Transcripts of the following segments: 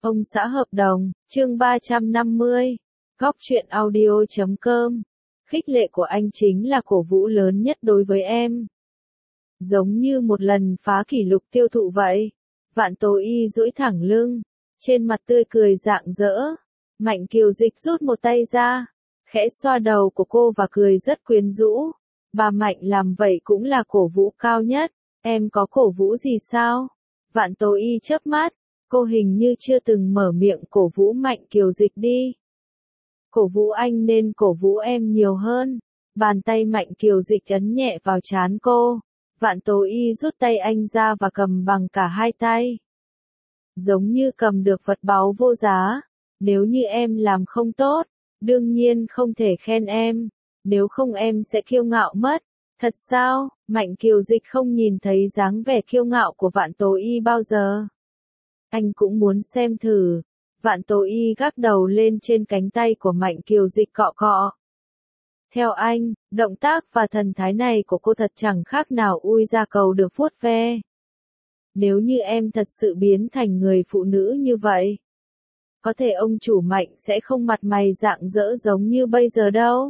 Ông xã hợp đồng, chương 350. Góc truyện audio.com. Khích lệ của anh chính là cổ vũ lớn nhất đối với em. Giống như một lần phá kỷ lục tiêu thụ vậy. Vạn Tố Y duỗi thẳng lưng, trên mặt tươi cười rạng rỡ. Mạnh Kiều Dịch rút một tay ra, khẽ xoa đầu của cô và cười rất quyến rũ. Bà Mạnh làm vậy cũng là cổ vũ cao nhất. Em có cổ vũ gì sao? Vạn Tố Y chớp mắt. Cô hình như chưa từng mở miệng cổ vũ Mạnh Kiều Dịch đi. Cổ vũ anh nên cổ vũ em nhiều hơn. Bàn tay Mạnh Kiều Dịch ấn nhẹ vào trán cô. Vạn Tố Y rút tay anh ra và cầm bằng cả hai tay. Giống như cầm được vật báu vô giá. Nếu như em làm không tốt, đương nhiên không thể khen em. Nếu không em sẽ kiêu ngạo mất. Thật sao? Mạnh Kiều Dịch không nhìn thấy dáng vẻ kiêu ngạo của Vạn Tố Y bao giờ. Anh cũng muốn xem thử. Vạn Tố Y gác đầu lên trên cánh tay của Mạnh Kiều Dịch cọ cọ. Theo anh, động tác và thần thái này của cô thật chẳng khác nào ui da cầu được vuốt ve. Nếu như em thật sự biến thành người phụ nữ như vậy, có thể ông chủ Mạnh sẽ không mặt mày rạng rỡ giống như bây giờ đâu.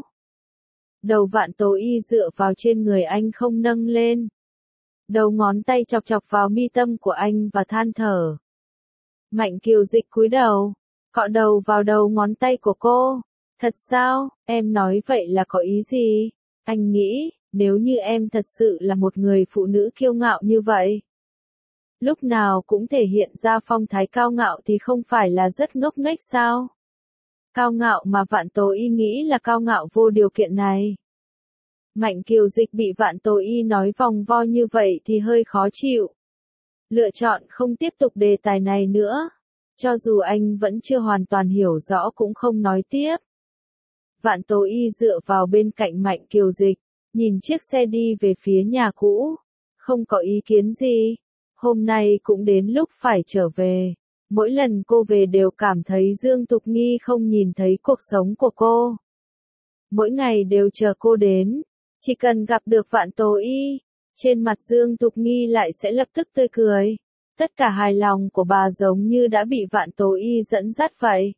Đầu Vạn Tố Y dựa vào trên người anh không nâng lên. Đầu ngón tay chọc chọc vào mi tâm của anh và than thở. Mạnh Kiều Dịch cúi đầu, cọ đầu vào đầu ngón tay của cô. Thật sao, em nói vậy là có ý gì? Anh nghĩ, nếu như em thật sự là một người phụ nữ kiêu ngạo như vậy, lúc nào cũng thể hiện ra phong thái cao ngạo thì không phải là rất ngốc nghếch sao? Cao ngạo mà Vạn Tố Y nghĩ là cao ngạo vô điều kiện này. Mạnh Kiều Dịch bị Vạn Tố Y nói vòng vo như vậy thì hơi khó chịu. Lựa chọn không tiếp tục đề tài này nữa. Cho dù anh vẫn chưa hoàn toàn hiểu rõ cũng không nói tiếp. Vạn Tố Y dựa vào bên cạnh Mạnh Kiều Dịch, nhìn chiếc xe đi về phía nhà cũ. Không có ý kiến gì. Hôm nay cũng đến lúc phải trở về. Mỗi lần cô về đều cảm thấy Dương Tục Nghi không nhìn thấy cuộc sống của cô. Mỗi ngày đều chờ cô đến. Chỉ cần gặp được Vạn Tố Y, trên mặt Dương Tục Nghi lại sẽ lập tức tươi cười. Tất cả hài lòng của bà giống như đã bị Vạn Tố Y dẫn dắt vậy.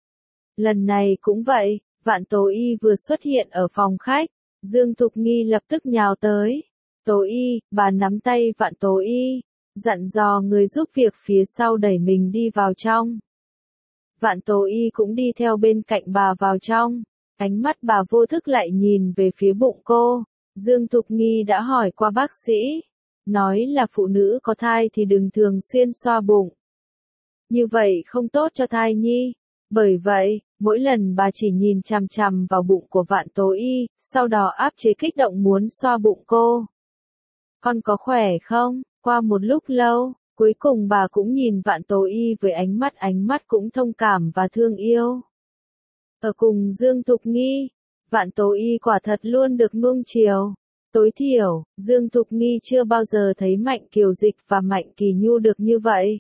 Lần này cũng vậy, Vạn Tố Y vừa xuất hiện ở phòng khách, Dương Tục Nghi lập tức nhào tới. Tố Y, bà nắm tay Vạn Tố Y, dặn dò người giúp việc phía sau đẩy mình đi vào trong. Vạn Tố Y cũng đi theo bên cạnh bà vào trong. Ánh mắt bà vô thức lại nhìn về phía bụng cô. Dương Tục Nghi đã hỏi qua bác sĩ. Nói là phụ nữ có thai thì đừng thường xuyên xoa bụng. Như vậy không tốt cho thai nhi. Bởi vậy, mỗi lần bà chỉ nhìn chằm chằm vào bụng của Vạn Tố Y, sau đó áp chế kích động muốn xoa bụng cô. Con có khỏe không? Qua một lúc lâu, cuối cùng bà cũng nhìn Vạn Tố Y với ánh mắt cũng thông cảm và thương yêu. Ở cùng Dương Tục Nghi, Vạn Tố Y quả thật luôn được nuông chiều. Tối thiểu, Dương Tục Nghi chưa bao giờ thấy Mạnh Kiều Dịch và Mạnh Kỳ Nhu được như vậy.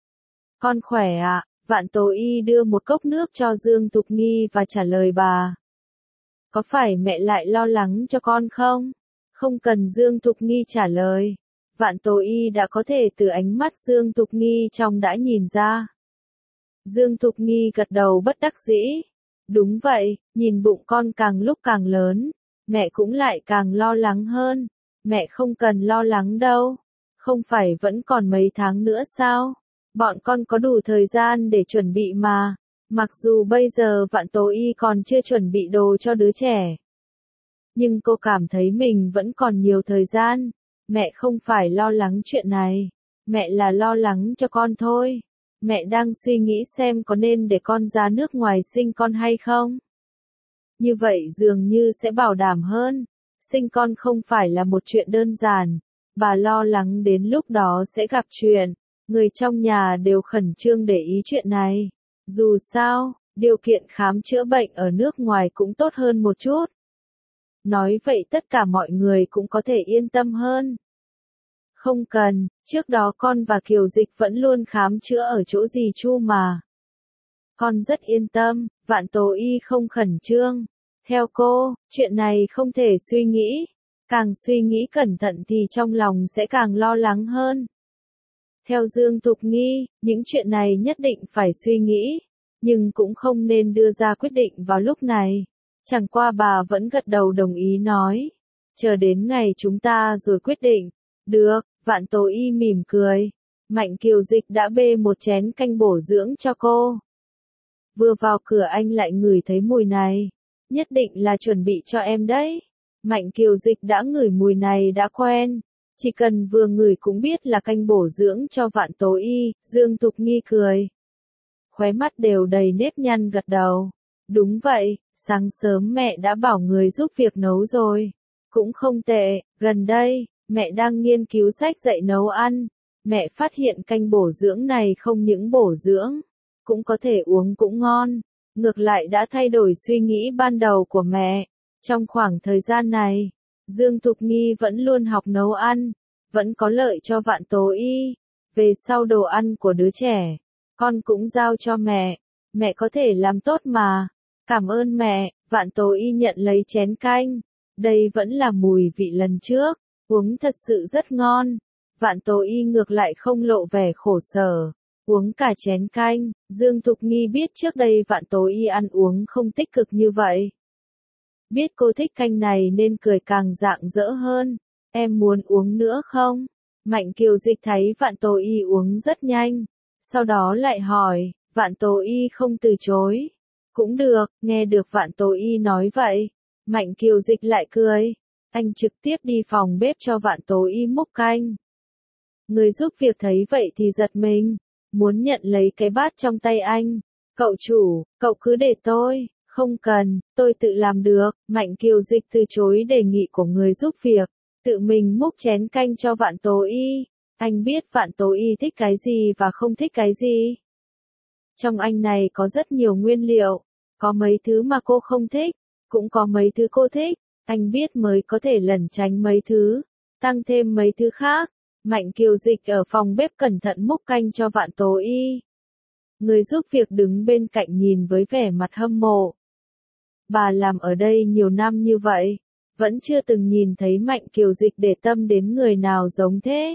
Con khỏe ạ, Vạn Tố Y đưa một cốc nước cho Dương Tục Nghi và trả lời bà. Có phải mẹ lại lo lắng cho con không? Không cần Dương Tục Nghi trả lời. Vạn Tố Y đã có thể từ ánh mắt Dương Tục Nghi trong đã nhìn ra. Dương Tục Nghi gật đầu bất đắc dĩ. Đúng vậy, nhìn bụng con càng lúc càng lớn, mẹ cũng lại càng lo lắng hơn. Mẹ không cần lo lắng đâu. Không phải vẫn còn mấy tháng nữa sao? Bọn con có đủ thời gian để chuẩn bị mà. Mặc dù bây giờ Vạn Tố Y còn chưa chuẩn bị đồ cho đứa trẻ. Nhưng cô cảm thấy mình vẫn còn nhiều thời gian. Mẹ không phải lo lắng chuyện này. Mẹ là lo lắng cho con thôi. Mẹ đang suy nghĩ xem có nên để con ra nước ngoài sinh con hay không. Như vậy dường như sẽ bảo đảm hơn. Sinh con không phải là một chuyện đơn giản. Bà lo lắng đến lúc đó sẽ gặp chuyện. Người trong nhà đều khẩn trương để ý chuyện này. Dù sao, điều kiện khám chữa bệnh ở nước ngoài cũng tốt hơn một chút. Nói vậy tất cả mọi người cũng có thể yên tâm hơn. Không cần, trước đó con và Kiều Dịch vẫn luôn khám chữa ở chỗ dì Chu mà. Con rất yên tâm, Vạn Tố Y không khẩn trương. Theo cô, chuyện này không thể suy nghĩ. Càng suy nghĩ cẩn thận thì trong lòng sẽ càng lo lắng hơn. Theo Dương Thục Nghi, những chuyện này nhất định phải suy nghĩ, nhưng cũng không nên đưa ra quyết định vào lúc này. Chẳng qua bà vẫn gật đầu đồng ý nói. Chờ đến ngày chúng ta rồi quyết định. Được, Vạn Tố Y mỉm cười. Mạnh Kiều Dịch đã bê một chén canh bổ dưỡng cho cô. Vừa vào cửa anh lại ngửi thấy mùi này. Nhất định là chuẩn bị cho em đấy. Mạnh Kiều Dịch đã ngửi mùi này đã quen. Chỉ cần vừa ngửi cũng biết là canh bổ dưỡng cho Vạn Tố Y. Dương Thục Nghi cười. Khóe mắt đều đầy nếp nhăn gật đầu. Đúng vậy, sáng sớm mẹ đã bảo người giúp việc nấu rồi. Cũng không tệ, gần đây, mẹ đang nghiên cứu sách dạy nấu ăn. Mẹ phát hiện canh bổ dưỡng này không những bổ dưỡng, cũng có thể uống cũng ngon. Ngược lại đã thay đổi suy nghĩ ban đầu của mẹ. Trong khoảng thời gian này, Dương Thục Nghi vẫn luôn học nấu ăn, vẫn có lợi cho Vạn Tố Y. Về sau đồ ăn của đứa trẻ, con cũng giao cho mẹ có thể làm tốt mà. Cảm ơn mẹ, Vạn Tố Y nhận lấy chén canh. Đây vẫn là mùi vị lần trước, uống thật sự rất ngon. Vạn Tố Y ngược lại không lộ vẻ khổ sở, uống cả chén canh. Dương Thục Nghi biết trước đây Vạn Tố Y ăn uống không tích cực như vậy. Biết cô thích canh này nên cười càng rạng rỡ hơn. Em muốn uống nữa không? Mạnh Kiều Dịch thấy Vạn Tố Y uống rất nhanh, sau đó lại hỏi. Vạn Tố Y không từ chối. Cũng được, nghe được Vạn Tố Y nói vậy. Mạnh Kiều Dịch lại cười. Anh trực tiếp đi phòng bếp cho Vạn Tố Y múc canh. Người giúp việc thấy vậy thì giật mình, muốn nhận lấy cái bát trong tay anh. Cậu chủ, cậu cứ để tôi. Không cần, tôi tự làm được. Mạnh Kiều Dịch từ chối đề nghị của người giúp việc, tự mình múc chén canh cho Vạn Tố Y. Anh biết Vạn Tố Y thích cái gì và không thích cái gì. Trong anh này có rất nhiều nguyên liệu, có mấy thứ mà cô không thích, cũng có mấy thứ cô thích. Anh biết mới có thể lẩn tránh mấy thứ, tăng thêm mấy thứ khác. Mạnh Kiều Dịch ở phòng bếp cẩn thận múc canh cho Vạn Tố Y. Người giúp việc đứng bên cạnh nhìn với vẻ mặt hâm mộ. Bà làm ở đây nhiều năm như vậy, vẫn chưa từng nhìn thấy Mạnh Kiều Dịch để tâm đến người nào giống thế.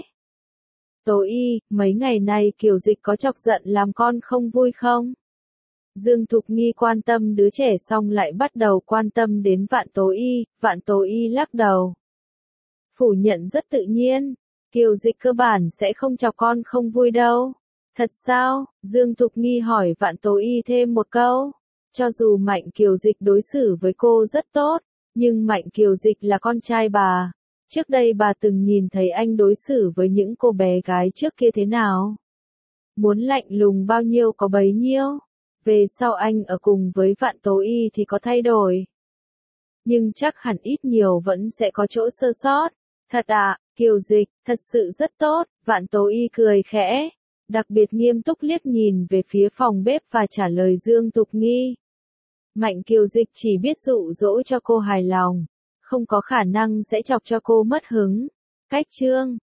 Tố Y, mấy ngày nay Kiều Dịch có chọc giận làm con không vui không? Dương Thục Nghi quan tâm đứa trẻ xong lại bắt đầu quan tâm đến Vạn Tố Y. Vạn Tố Y lắc đầu, phủ nhận rất tự nhiên. Kiều Dịch cơ bản sẽ không chọc con không vui đâu. Thật sao? Dương Thục Nghi hỏi Vạn Tố Y thêm một câu. Cho dù Mạnh Kiều Dịch đối xử với cô rất tốt, nhưng Mạnh Kiều Dịch là con trai bà. Trước đây bà từng nhìn thấy anh đối xử với những cô bé gái trước kia thế nào. Muốn lạnh lùng bao nhiêu có bấy nhiêu. Về sau anh ở cùng với Vạn Tố Y thì có thay đổi. Nhưng chắc hẳn ít nhiều vẫn sẽ có chỗ sơ sót. Thật ạ, Kiều Dịch, thật sự rất tốt. Vạn Tố Y cười khẽ, đặc biệt nghiêm túc liếc nhìn về phía phòng bếp và trả lời Dương Thục Nghi. Mạnh Kiều Dịch chỉ biết dụ dỗ cho cô hài lòng, không có khả năng sẽ chọc cho cô mất hứng. Cách chương